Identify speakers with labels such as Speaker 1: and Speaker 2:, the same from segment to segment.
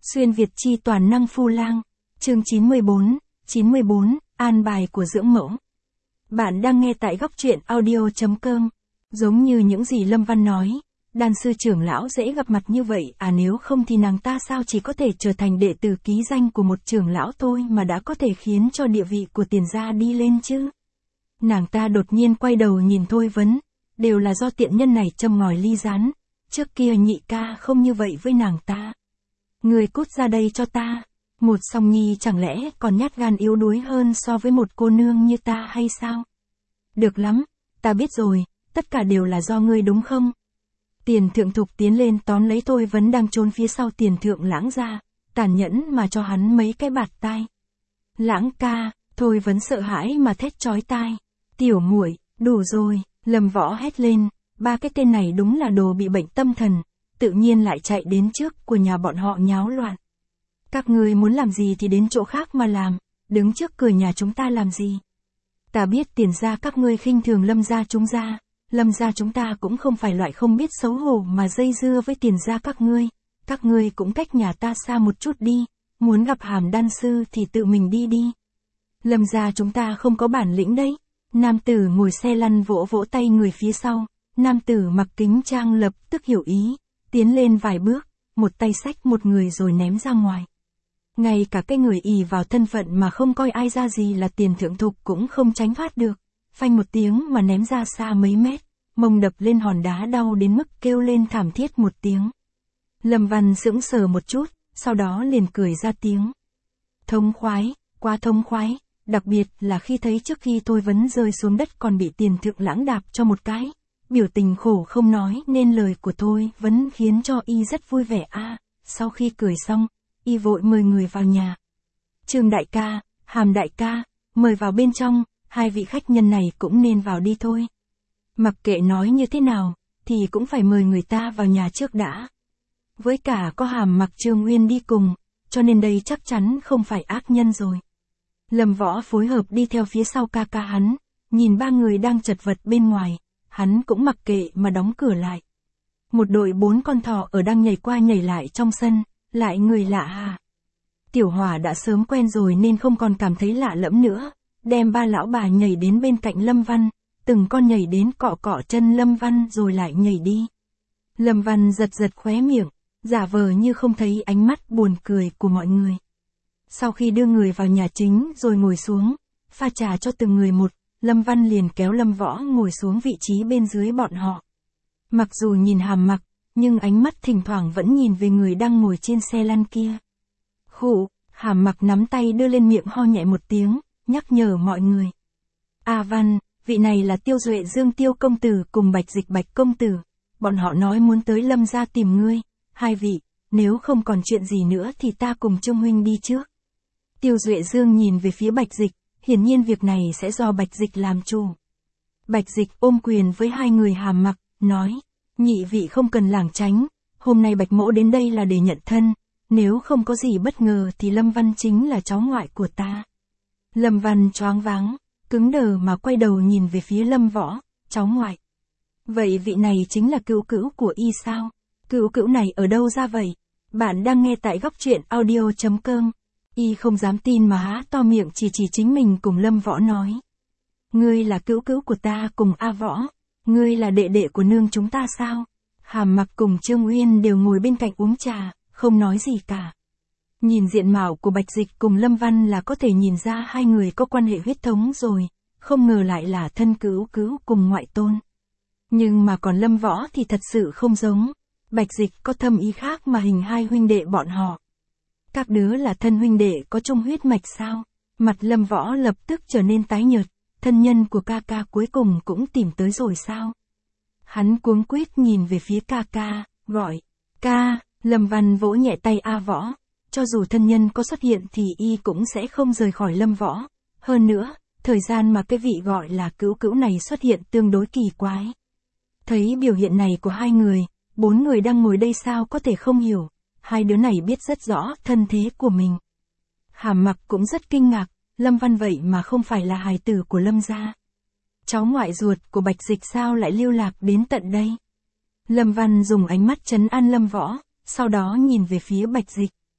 Speaker 1: Xuyên Việt chi toàn năng phu lang. Chương 94, an bài của dưỡng mẫu. Bạn đang nghe tại góc truyện audio.com. Giống như những gì Lâm Văn nói, đan sư trưởng lão dễ gặp mặt như vậy à, nếu không thì nàng ta sao chỉ có thể trở thành đệ tử ký danh của một trưởng lão thôi mà đã có thể khiến cho địa vị của Tiền gia đi lên chứ. Nàng ta đột nhiên quay đầu nhìn Thôi Vấn, đều là do tiện nhân này châm ngòi ly rán, trước kia nhị ca không như vậy với nàng ta. Người cút ra đây cho ta. Một Song Nhi chẳng lẽ còn nhát gan yếu đuối hơn so với một cô nương như ta hay sao? Được lắm, ta biết rồi, tất cả đều là do ngươi đúng không? Tiền Thượng Thục tiến lên tóm lấy Thôi Vấn đang trốn phía sau Tiền Thượng Lãng ra, tàn nhẫn mà cho hắn mấy cái bạt tai. Lãng ca, Thôi Vấn sợ hãi mà thét chói tai. Tiểu muội, đủ rồi, Lâm Võ hét lên, ba cái tên này đúng là đồ bị bệnh tâm thần, tự nhiên lại chạy đến trước của nhà bọn họ nháo loạn. Các ngươi muốn làm gì thì đến chỗ khác mà làm, đứng trước cửa nhà chúng ta làm gì? Ta biết Tiền gia các ngươi khinh thường Lâm gia chúng ta cũng không phải loại không biết xấu hổ mà dây dưa với Tiền gia các ngươi cũng cách nhà ta xa một chút đi, muốn gặp Hàm đan sư thì tự mình đi đi. Lâm gia chúng ta không có bản lĩnh đấy. Nam tử ngồi xe lăn vỗ vỗ tay người phía sau, nam tử mặc kính trang lập tức hiểu ý, tiến lên vài bước, một tay xách một người rồi ném ra ngoài. Ngay cả cái người ỷ vào thân phận mà không coi ai ra gì là Tiền Thượng Thục cũng không tránh thoát được, phanh một tiếng mà ném ra xa mấy mét, mông đập lên hòn đá đau đến mức kêu lên thảm thiết một tiếng. Lâm Văn sững sờ một chút, sau đó liền cười ra tiếng. Thông khoái, quá thông khoái, đặc biệt là khi thấy trước khi Thôi Vấn rơi xuống đất còn bị Tiền Thượng Lãng đạp cho một cái. Biểu tình khổ không nói nên lời của Thôi Vấn khiến cho y rất vui vẻ a. Sau khi cười xong, y vội mời người vào nhà. Trương đại ca, Hàm đại ca, mời vào bên trong, hai vị khách nhân này cũng nên vào đi thôi. Mặc kệ nói như thế nào, thì cũng phải mời người ta vào nhà trước đã. Với cả có Hàm mặc Trương Uyên đi cùng, cho nên đây chắc chắn không phải ác nhân rồi. Lâm Võ phối hợp đi theo phía sau ca ca hắn, nhìn ba người đang chật vật bên ngoài, hắn cũng mặc kệ mà đóng cửa lại. Một đội 4 con thỏ ở đang nhảy qua nhảy lại trong sân, lại người lạ à. Tiểu Hỏa đã sớm quen rồi nên không còn cảm thấy lạ lẫm nữa, đem ba lão bà nhảy đến bên cạnh Lâm Văn, từng con nhảy đến cọ cọ chân Lâm Văn rồi lại nhảy đi. Lâm Văn giật giật khóe miệng, giả vờ như không thấy ánh mắt buồn cười của mọi người. Sau khi đưa người vào nhà chính rồi ngồi xuống, pha trà cho từng người một, Lâm Văn liền kéo Lâm Võ ngồi xuống vị trí bên dưới bọn họ. Mặc dù nhìn Hàm mặc, nhưng ánh mắt thỉnh thoảng vẫn nhìn về người đang ngồi trên xe lăn kia. Khụ, Hàm mặc nắm tay đưa lên miệng ho nhẹ một tiếng, nhắc nhở mọi người. A Văn, vị này là Tiêu Duệ Dương Tiêu công tử cùng Bạch Dịch Bạch công tử, bọn họ nói muốn tới Lâm gia tìm ngươi, hai vị, nếu không còn chuyện gì nữa thì ta cùng Trương huynh đi trước. Tiêu Duệ Dương nhìn về phía Bạch Dịch, hiển nhiên việc này sẽ do Bạch Dịch làm chủ. Bạch Dịch ôm quyền với hai người Hàm mặc, nói, nhị vị không cần lảng tránh, hôm nay Bạch mỗ đến đây là để nhận thân, nếu không có gì bất ngờ thì Lâm Văn chính là cháu ngoại của ta. Lâm Văn choáng váng, cứng đờ mà quay đầu nhìn về phía Lâm Võ, cháu ngoại. Vậy vị này chính là cữu cữu của y sao? Cữu cữu này ở đâu ra vậy? Bạn đang nghe tại góc truyện audio.com. Y không dám tin mà há to miệng chỉ chính mình cùng Lâm Võ nói. Ngươi là cữu cữu của ta cùng A Võ, ngươi là đệ đệ của nương chúng ta sao? Hàm mặc cùng Trương Uyên đều ngồi bên cạnh uống trà, không nói gì cả. Nhìn diện mạo của Bạch Dịch cùng Lâm Văn là có thể nhìn ra hai người có quan hệ huyết thống rồi, không ngờ lại là thân cữu cữu cùng ngoại tôn. Nhưng mà còn Lâm Võ thì thật sự không giống, Bạch Dịch có thâm ý khác mà hình hai huynh đệ bọn họ. Các đứa là thân huynh đệ có chung huyết mạch sao? Mặt Lâm Võ lập tức trở nên tái nhợt, thân nhân của ca ca cuối cùng cũng tìm tới rồi sao? Hắn cuống quýt nhìn về phía ca ca, gọi, ca. Lâm Văn vỗ nhẹ tay A Võ, cho dù thân nhân có xuất hiện thì y cũng sẽ không rời khỏi Lâm Võ. Hơn nữa, thời gian mà cái vị gọi là cữu cữu này xuất hiện tương đối kỳ quái. Thấy biểu hiện này của hai người, 4 người đang ngồi đây sao có thể không hiểu, hai đứa này biết rất rõ thân thế của mình. Hàm mặc cũng rất kinh ngạc, Lâm Văn vậy mà không phải là hài tử của Lâm gia. Cháu ngoại ruột của Bạch Dịch sao lại lưu lạc đến tận đây? Lâm Văn dùng ánh mắt trấn an Lâm Võ, sau đó nhìn về phía Bạch Dịch.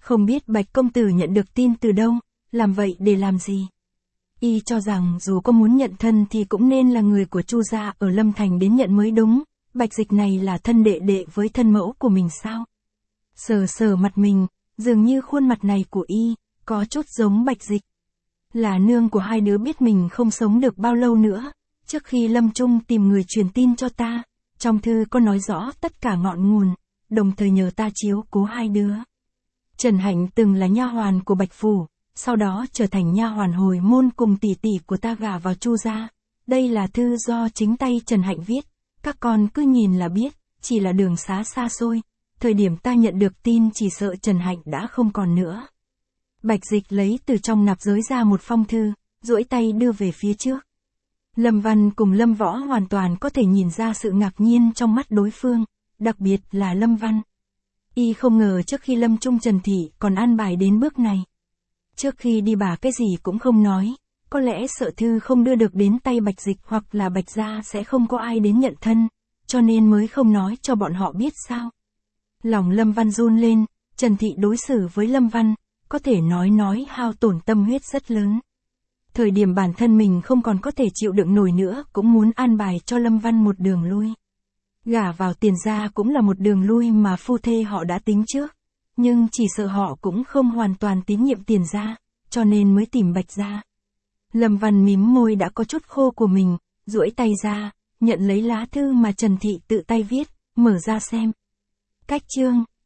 Speaker 1: Không biết Bạch công tử nhận được tin từ đâu, làm vậy để làm gì? Y cho rằng dù có muốn nhận thân thì cũng nên là người của Chu gia ở Lâm Thành đến nhận mới đúng, Bạch Dịch này là thân đệ đệ với thân mẫu của mình sao? Sờ sờ mặt mình, dường như khuôn mặt này của Y, có chút giống Bạch Dịch. Là nương của hai đứa biết mình không sống được bao lâu nữa, trước khi Lâm Trung tìm người truyền tin cho ta, trong thư có nói rõ tất cả ngọn nguồn, đồng thời nhờ ta chiếu cố hai đứa. Trần Hạnh từng là nha hoàn của Bạch Phủ, sau đó trở thành nha hoàn hồi môn cùng tỷ tỷ của ta gả vào Chu gia. Đây là thư do chính tay Trần Hạnh viết, các con cứ nhìn là biết, chỉ là đường xá xa xôi. Thời điểm ta nhận được tin chỉ sợ Trần Hạnh đã không còn nữa. Bạch Dịch lấy từ trong nạp giới ra một phong thư, duỗi tay đưa về phía trước. Lâm Văn cùng Lâm Võ hoàn toàn có thể nhìn ra sự ngạc nhiên trong mắt đối phương, đặc biệt là Lâm Văn. Y không ngờ trước khi Lâm Trung Trần Thị còn an bài đến bước này. Trước khi đi bà cái gì cũng không nói, có lẽ sợ thư không đưa được đến tay Bạch Dịch hoặc là Bạch gia sẽ không có ai đến nhận thân, cho nên mới không nói cho bọn họ biết sao. Lòng Lâm Văn run lên, Trần Thị đối xử với Lâm Văn, có thể nói hao tổn tâm huyết rất lớn. Thời điểm bản thân mình không còn có thể chịu đựng nổi nữa cũng muốn an bài cho Lâm Văn một đường lui. Gả vào Tiền gia cũng là một đường lui mà phu thê họ đã tính trước. Nhưng chỉ sợ họ cũng không hoàn toàn tín nhiệm Tiền gia, cho nên mới tìm Bạch gia. Lâm Văn mím môi đã có chút khô của mình, duỗi tay ra, nhận lấy lá thư mà Trần Thị tự tay viết, mở ra xem. Cách chương